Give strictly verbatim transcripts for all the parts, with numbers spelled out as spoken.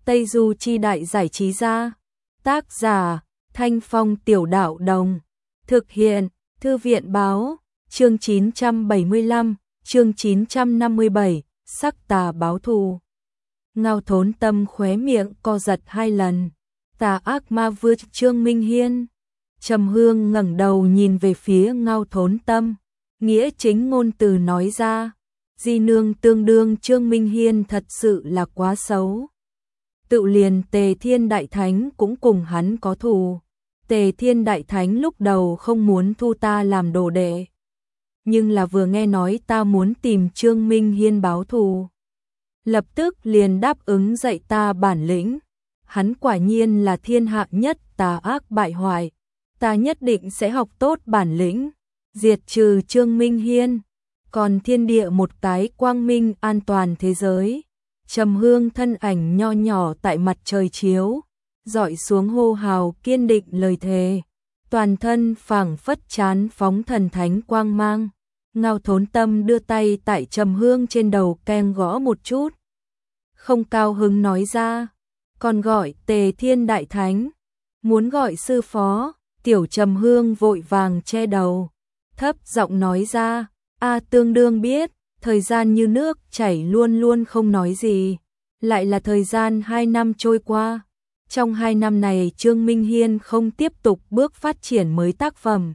Tây Du Chi Đại Giải Trí Gia. Tác giả Thanh Phong Tiểu Đạo Đồng. Thực hiện Thư viện Báo. Chương chín trăm bảy mươi lăm, chương chín trăm năm mươi bảy, Sắc Tà Báo Thù. Ngao Thốn Tâm khóe miệng co giật hai lần. Tà ác ma vương Trương Minh Hiên. Trầm Hương ngẩng đầu nhìn về phía Ngao Thốn Tâm, nghĩa chính ngôn từ nói ra, di nương tương đương Trương Minh Hiên thật sự là quá xấu. Tự liền Tề Thiên Đại Thánh cũng cùng hắn có thù. Tề Thiên Đại Thánh lúc đầu không muốn thu ta làm đồ đệ, nhưng là vừa nghe nói ta muốn tìm Trương Minh Hiên báo thù, lập tức liền đáp ứng dạy ta bản lĩnh. Hắn quả nhiên là thiên hạ nhất tà ác bại hoại, ta nhất định sẽ học tốt bản lĩnh, diệt trừ Trương Minh Hiên, còn thiên địa một cái quang minh an toàn thế giới. Trầm Hương thân ảnh nho nhỏ tại mặt trời chiếu dọi xuống hô hào kiên định lời thề, toàn thân phảng phất chán phóng thần thánh quang mang. Ngao Thốn Tâm đưa tay tại Trầm Hương trên đầu keng gõ một chút, không cao hứng nói ra, còn gọi Tề Thiên Đại Thánh, muốn gọi sư phó. Tiểu Trầm Hương vội vàng che đầu, thấp giọng nói ra, a tương đương biết. Thời gian như nước chảy luôn luôn không nói gì, lại là thời gian hai năm trôi qua. Trong hai năm này Trương Minh Hiên không tiếp tục bước phát triển mới tác phẩm.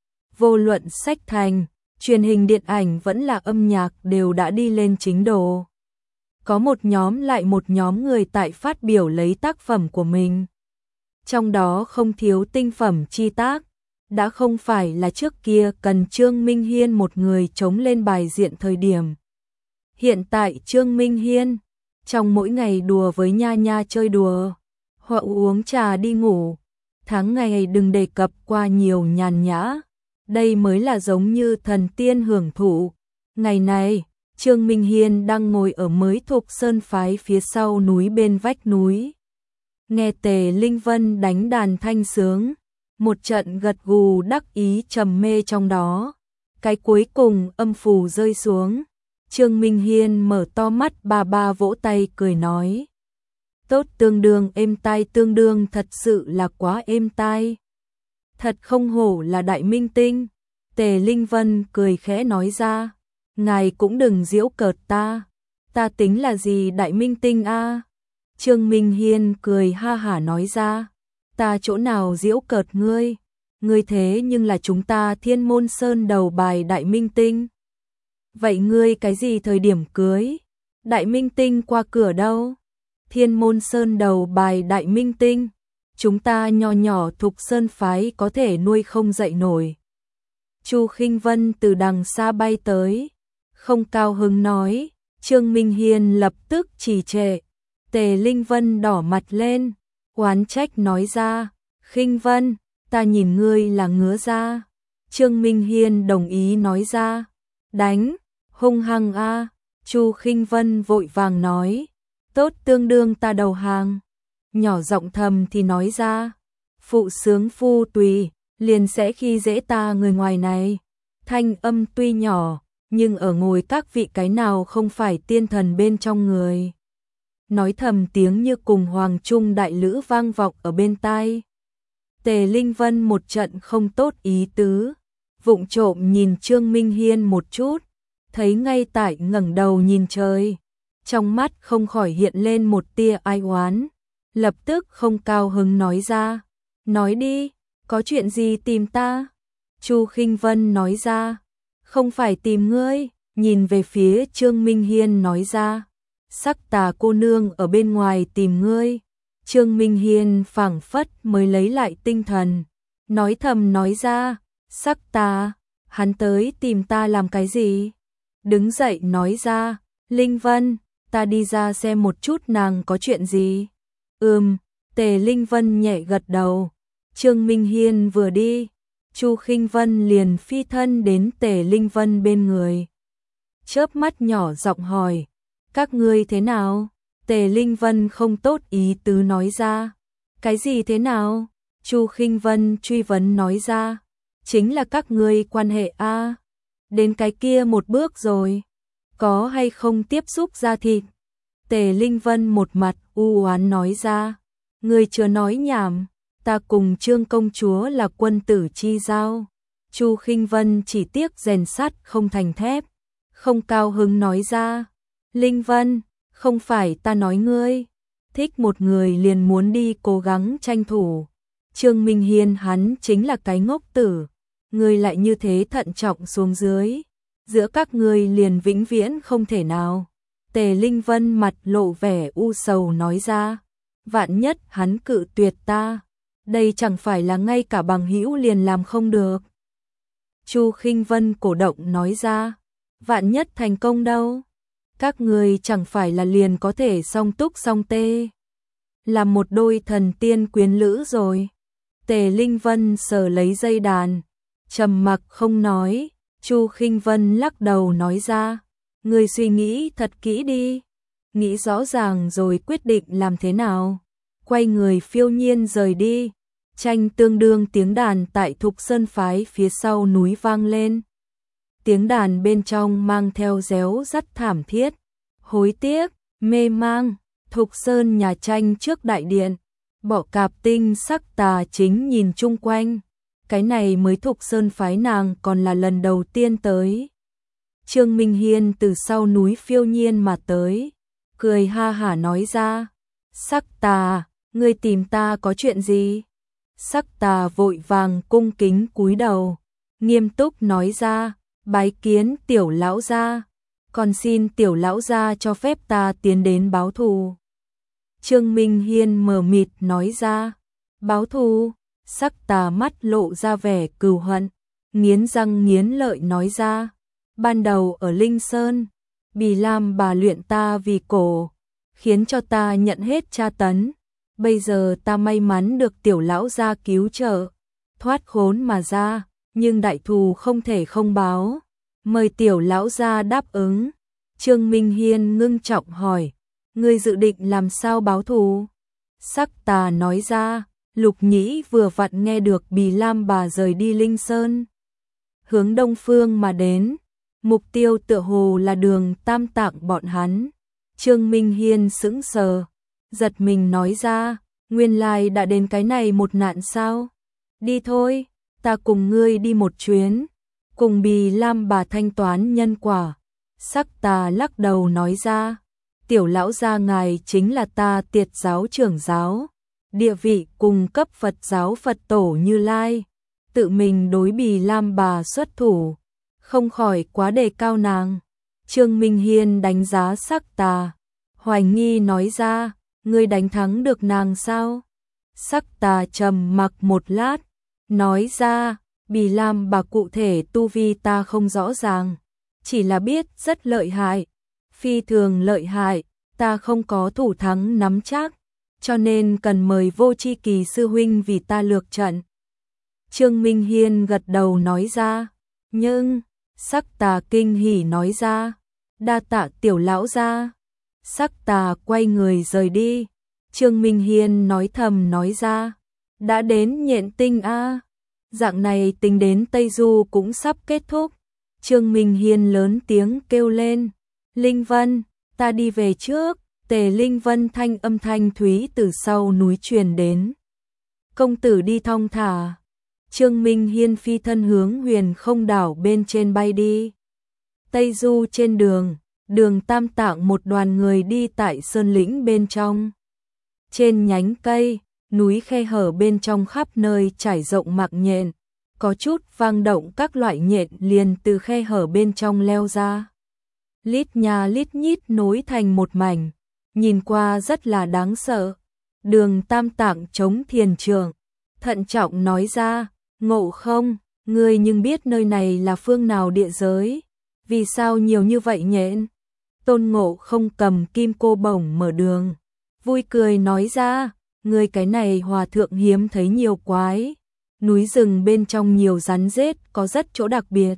Vô luận sách thành, truyền hình điện ảnh vẫn là âm nhạc đều đã đi lên chính độ. Có một nhóm lại một nhóm người tại phát biểu lấy tác phẩm của mình. Trong đó không thiếu tinh phẩm chi tác. Đã không phải là trước kia cần Trương Minh Hiên một người chống lên bài diện thời điểm. Hiện tại Trương Minh Hiên, trong mỗi ngày đùa với nha nha chơi đùa, hoặc uống trà đi ngủ, tháng ngày đừng đề cập qua nhiều nhàn nhã, đây mới là giống như thần tiên hưởng thụ. Ngày này, Trương Minh Hiên đang ngồi ở mới Thục Sơn phái phía sau núi bên vách núi. Nghe Tề Linh Vân đánh đàn thanh sướng, một trận gật gù đắc ý trầm mê trong đó. Cái cuối cùng âm phù rơi xuống, Trương Minh Hiên mở to mắt ba ba vỗ tay cười nói, tốt, tương đương êm tai, tương đương thật sự là quá êm tai. Thật không hổ là đại minh tinh. Tề Linh Vân cười khẽ nói ra, ngài cũng đừng giễu cợt ta, ta tính là gì đại minh tinh a? Trương Minh Hiên cười ha hả nói ra, ta chỗ nào giễu cợt ngươi, ngươi thế nhưng là chúng ta Thiên Môn Sơn đầu bài đại minh tinh. Vậy ngươi cái gì thời điểm cưới? Đại minh tinh qua cửa đâu? Thiên Môn Sơn đầu bài đại minh tinh, chúng ta nho nhỏ Thục Sơn phái có thể nuôi không dậy nổi. Chu Khinh Vân từ đằng xa bay tới, không cao hứng nói. Trương Minh Hiên lập tức trì trệ. Tề Linh Vân đỏ mặt lên, oán trách nói ra, Khinh Vân, ta nhìn ngươi là ngứa ra. Trương Minh Hiên đồng ý nói ra, đánh, hung hăng a. Chu Khinh Vân vội vàng nói, tốt, tương đương ta đầu hàng. Nhỏ giọng thầm thì nói ra, phụ sướng phu tùy, liền sẽ khi dễ ta người ngoài này. Thanh âm tuy nhỏ, nhưng ở ngồi các vị cái nào không phải tiên thần bên trong người. Nói thầm tiếng như cùng hoàng trung đại lữ vang vọng ở bên tai. Tề Linh Vân một trận không tốt ý tứ, vụng trộm nhìn Trương Minh Hiên một chút, thấy ngay tại ngẩng đầu nhìn trời, trong mắt không khỏi hiện lên một tia ai oán, lập tức không cao hứng nói ra, nói đi, có chuyện gì tìm ta? Chu Khinh Vân nói ra, không phải tìm ngươi, nhìn về phía Trương Minh Hiên nói ra, Sắc Tà cô nương ở bên ngoài tìm ngươi. Trương Minh Hiên phảng phất mới lấy lại tinh thần, nói thầm nói ra, Sắc Tà, hắn tới tìm ta làm cái gì? Đứng dậy nói ra, Linh Vân, ta đi ra xem một chút nàng có chuyện gì. Ừm, Tề Linh Vân nhẹ gật đầu. Trương Minh Hiên vừa đi, Chu Khinh Vân liền phi thân đến Tề Linh Vân bên người. Chớp mắt nhỏ giọng hỏi, các ngươi thế nào? Tề Linh Vân không tốt ý tứ nói ra. Cái gì thế nào? Chu Khinh Vân truy vấn nói ra. Chính là các ngươi quan hệ a, đến cái kia một bước rồi. Có hay không tiếp xúc da thịt? Tề Linh Vân một mặt u oán nói ra, ngươi chưa nói nhảm, ta cùng Trương công chúa là quân tử chi giao. Chu Khinh Vân chỉ tiếc rèn sắt không thành thép, không cao hứng nói ra, Linh Vân, không phải ta nói ngươi, thích một người liền muốn đi cố gắng tranh thủ. Trương Minh Hiên hắn chính là cái ngốc tử, ngươi lại như thế thận trọng xuống dưới, giữa các ngươi liền vĩnh viễn không thể nào. Tề Linh Vân mặt lộ vẻ u sầu nói ra, vạn nhất hắn cự tuyệt ta, đây chẳng phải là ngay cả bằng hữu liền làm không được. Chu Khinh Vân cổ động nói ra, vạn nhất thành công đâu, các người chẳng phải là liền có thể song túc song tê, là một đôi thần tiên quyến lữ rồi. Tề Linh Vân sờ lấy dây đàn, trầm mặc không nói. Chu Khinh Vân lắc đầu nói ra, ngươi suy nghĩ thật kỹ đi, nghĩ rõ ràng rồi quyết định làm thế nào. Quay người phiêu nhiên rời đi. Tranh tương đương tiếng đàn tại Thục Sơn phái phía sau núi vang lên. Tiếng đàn bên trong mang theo réo rắt thảm thiết, hối tiếc, mê mang. Thục Sơn nhà tranh trước đại điện, Bọ Cạp Tinh sắc tà chính nhìn chung quanh. Cái này mới Thục Sơn phái nàng còn là lần đầu tiên tới. Trương Minh Hiên từ sau núi phiêu nhiên mà tới, cười ha hả nói ra, sắc tà, ngươi tìm ta có chuyện gì? Sắc tà vội vàng cung kính cúi đầu, nghiêm túc nói ra, bái kiến tiểu lão gia, còn xin tiểu lão gia cho phép ta tiến đến báo thù. Trương Minh Hiên mờ mịt nói ra, báo thù? Sắc tà mắt lộ ra vẻ cừu hận, nghiến răng nghiến lợi nói ra, ban đầu ở Linh Sơn, Bì Lam bà luyện ta vì cổ, khiến cho ta nhận hết tra tấn. Bây giờ ta may mắn được tiểu lão gia cứu trợ, thoát khốn mà ra, nhưng đại thù không thể không báo. Mời tiểu lão gia đáp ứng. Trương Minh Hiên ngưng trọng hỏi, ngươi dự định làm sao báo thù? Sắc tà nói ra, Lục Nhĩ vừa vặn nghe được Bì Lam bà rời đi Linh Sơn, hướng đông phương mà đến, mục tiêu tựa hồ là Đường Tam Tạng bọn hắn. Trương Minh Hiên sững sờ, giật mình nói ra, nguyên lai đã đến cái này một nạn sao? Đi thôi, ta cùng ngươi đi một chuyến, cùng Bì Lam bà thanh toán nhân quả. Sắc tà lắc đầu nói ra, tiểu lão gia ngài chính là ta Tiệt giáo trưởng giáo, địa vị cùng cấp Phật giáo Phật tổ Như Lai, tự mình đối Bì Lam bà xuất thủ, không khỏi quá đề cao nàng. Trương Minh Hiên đánh giá sắc tà, hoài nghi nói ra, ngươi đánh thắng được nàng sao? Sắc tà trầm mặc một lát, nói ra, Bì Lam bà cụ thể tu vi ta không rõ ràng, chỉ là biết rất lợi hại, phi thường lợi hại, ta không có thủ thắng nắm chắc, cho nên cần mời Vô Chi Kỳ sư huynh vì ta lược trận. Trương Minh Hiên gật đầu nói ra, nhưng, sắc tà kinh hỉ nói ra, đa tạ tiểu lão gia. Sắc tà quay người rời đi. Trương Minh Hiên nói thầm nói ra, đã đến Nhện Tinh a, dạng này tính đến Tây Du cũng sắp kết thúc. Trương Minh Hiên lớn tiếng kêu lên, Linh Vân, ta đi về trước. Tề Linh Vân thanh âm thanh thúy từ sau núi truyền đến, công tử đi thong thả. Trương Minh Hiên phi thân hướng Huyền Không đảo bên trên bay đi. Tây Du trên đường, Đường Tam Tạng một đoàn người đi tại sơn lĩnh bên trong. Trên nhánh cây, núi khe hở bên trong khắp nơi trải rộng mạc nhện, có chút vang động các loại nhện liền từ khe hở bên trong leo ra. Lít nha lít nhít nối thành một mảnh, nhìn qua rất là đáng sợ. Đường Tam Tạng chống thiền trường, thận trọng nói ra, Ngộ Không, ngươi nhưng biết nơi này là phương nào địa giới, vì sao nhiều như vậy nhện? Tôn Ngộ Không cầm kim cô bổng mở đường, vui cười nói ra, ngươi cái này hòa thượng hiếm thấy nhiều quái, núi rừng bên trong nhiều rắn rết có rất chỗ đặc biệt.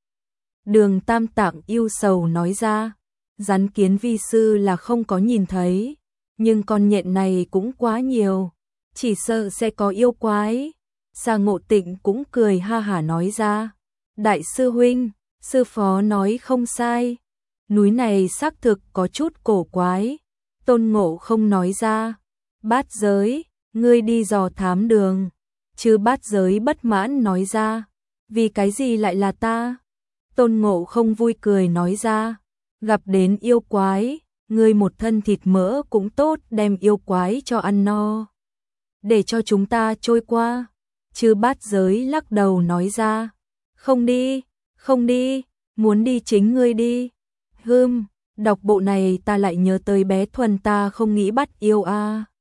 Đường Tam Tạng yêu sầu nói ra, rắn kiến vi sư là không có nhìn thấy, nhưng con nhện này cũng quá nhiều, chỉ sợ sẽ có yêu quái. Sa Ngộ Tịnh cũng cười ha hả nói ra, đại sư huynh, sư phó nói không sai, núi này xác thực có chút cổ quái, Tôn Ngộ Không nói ra. Bát Giới, ngươi đi dò thám đường. Chư Bát Giới bất mãn nói ra. Vì cái gì lại là ta? Tôn Ngộ Không vui cười nói ra. Gặp đến yêu quái, ngươi một thân thịt mỡ cũng tốt, đem yêu quái cho ăn no. Để cho chúng ta trôi qua. Chư Bát Giới lắc đầu nói ra. Không đi, không đi, muốn đi chính ngươi đi. Hừm, đọc bộ này ta lại nhớ tới bé Thuần, ta không nghĩ bắt yêu a. À.